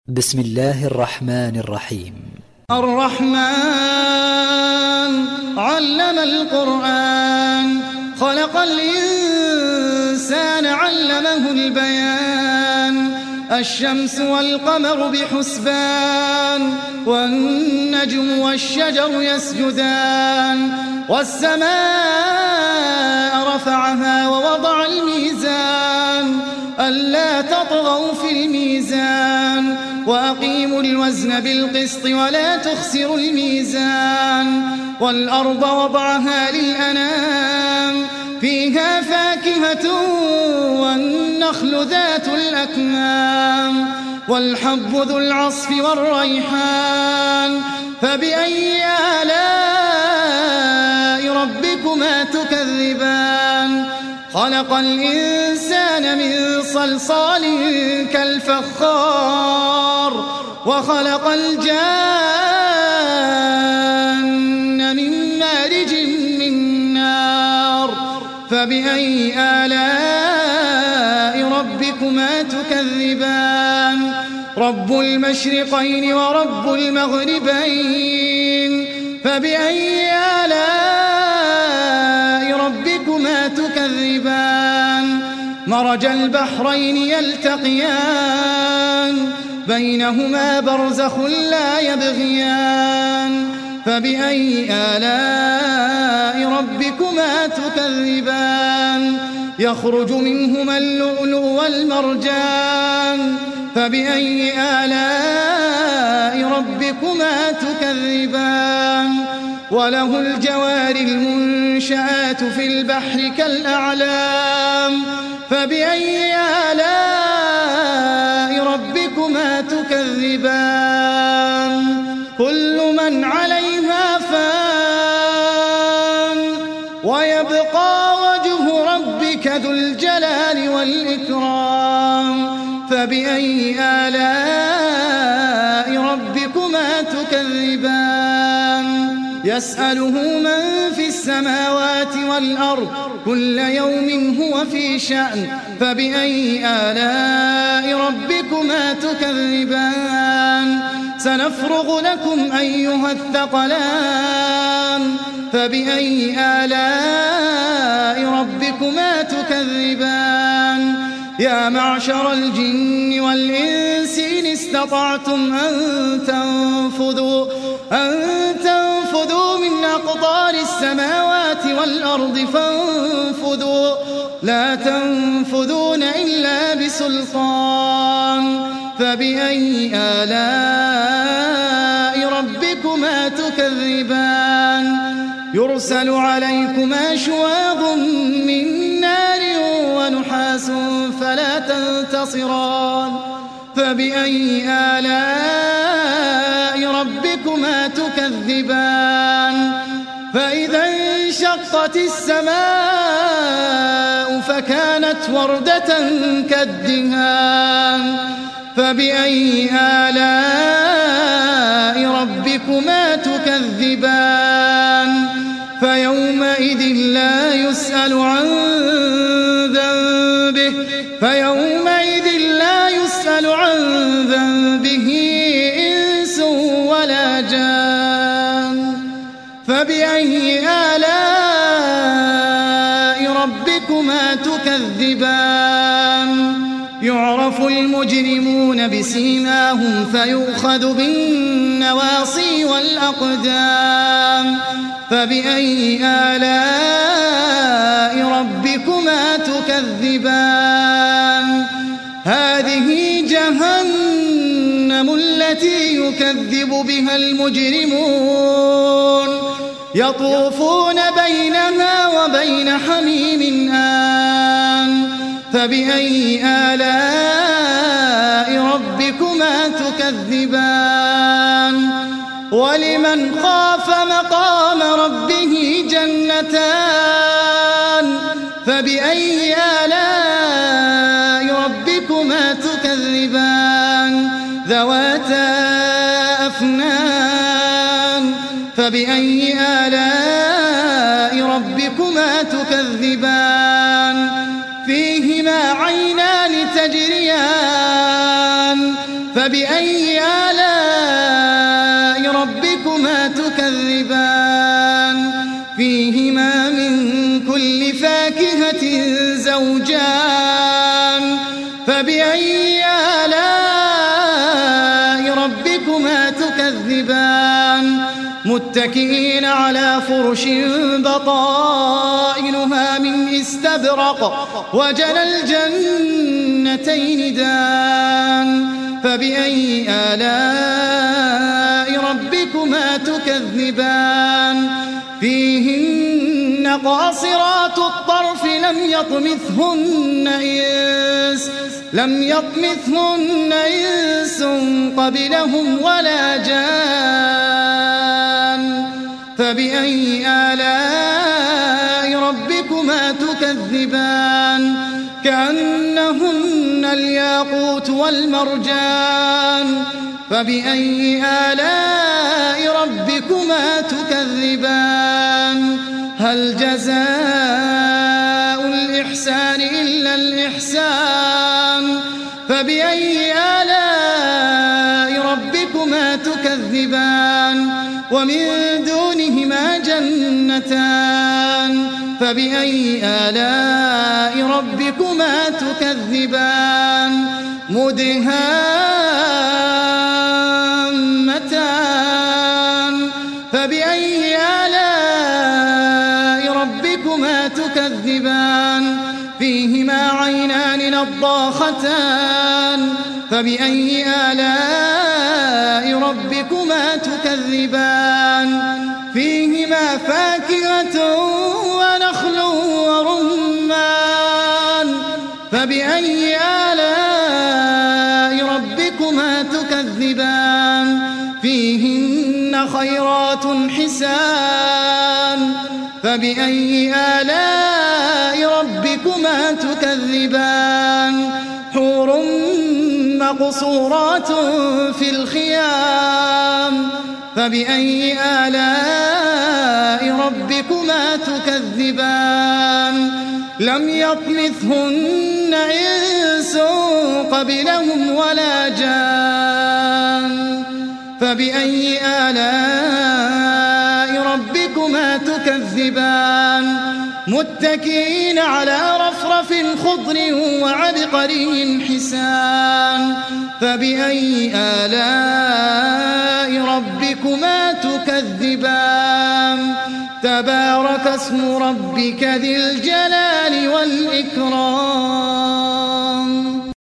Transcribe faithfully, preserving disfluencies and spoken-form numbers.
بسم الله الرحمن الرحيم. الرحمن علم القرآن خلق الإنسان علمه البيان الشمس والقمر بحسبان والنجم والشجر يسجدان والسماء رفعها ووضع الميزان ألا تطغوا في الميزان وأقيموا الوزن بالقسط ولا تخسروا الميزان والأرض وضعها للأنام فيها فاكهة والنخل ذات الأكمام والحب ذو العصف والريحان فبأي آلاء ربكما تكذبان خلق الإنسان من صلصال كالفخار وخلق الجان من مارج من نار فبأي آلاء ربكما تكذبان رب المشرقين ورب المغربين فبأي آلاء ربكما تكذبان مرج البحرين يلتقيان بينهما برزخ لا يبغيان فبأي آلاء ربكما تكذبان يخرج منهما اللؤلؤ والمرجان فبأي آلاء ربكما تكذبان وله الجوار المنشآت في البحر كالأعلام فبأي آلاء ربكما تكذبان كل من عليها فان ويبقى وجه ربك ذو الجلال والإكرام فبأي آلاء ربكما تكذبان يسأله من في السماوات والأرض كل يوم هو في شأن فبأي آلاء ربكما تكذبان سنفرغ لكم أيها الثقلان فبأي آلاء ربكما تكذبان يا معشر الجن والإنس إن استطعتم أن تنفذوا أن تنفذوا من أقطار السماوات والأرض فانفذوا لا تنفذون إلا بسلطان فبأي آلاء ربكما تكذبان يرسل عليكما شواظ من نار ونحاس فلا تنتصران فبأي آلاء ربكما تكذبان فإذا انشقت السماء فكانت وردة كالدهان فبأي آلاء ربكما تكذبان فيومئذ لا يسأل عن ذنبه فيومئذ لا يسأل عن ذنبه إنس ولا جان فبأي آلاء ربكما تكذبان يعرف المجرمون بسيماهم فيؤخذ بالنواصي والأقدام فبأي آلاء ربكما تكذبان هذه جهنم التي يكذب بها المجرمون يطوفون بينها وبين حميم آن فبأي آلاء ربكما تكذبان ولمن خاف مقام ربه جنتان فبأي آلاء ربكما تكذبان ذواتا أفنان فبأي آلاء ربكما تكذبان فيهما عينان تجريان فبأي فبأي آلاء ربكما تكذبان فيهما من كل فاكهة زوجان فبأي آلاء ربكما تكذبان متكئين على فرش بطائنها من استبرق وجنى الجنتين دان فبأي آلاء ربكما تكذبان فيهن قاصرات الطرف لم يطمثهن إنس لم يطمثهن إنس قبلهم ولا جان فبأي آلاء ربكما تكذبان كأنهن الياقوت والمرجان فبأي آلاء ربكما تكذبان هل جزاء الإحسان إلا الإحسان فبأي آلاء ربكما تكذبان ومن دونهما جنتان فبأي آلاء ربكما تكذبان مدهامتان فبأي آلاء ربكما تكذبان فيهما عينان نضاختان فبأي آلاء ربكما تكذبان فيهما فاكهة ونخل ورمان فبأي آلاء ربكما تكذبان فيهن خيرات حسان فبأي آلاء ربكما تكذبان حور مقصورات في الخيام فبأي آلاء ربكما تكذبان لم يطمثهن إنس قبلهم ولا جان فبأي آلاء ربكما تكذبان متكئين على رفرف خضر وعبقري حسان فبأي آلاء ربكما تكذبان تبارك اسم ربك ذي الجلال والإكرام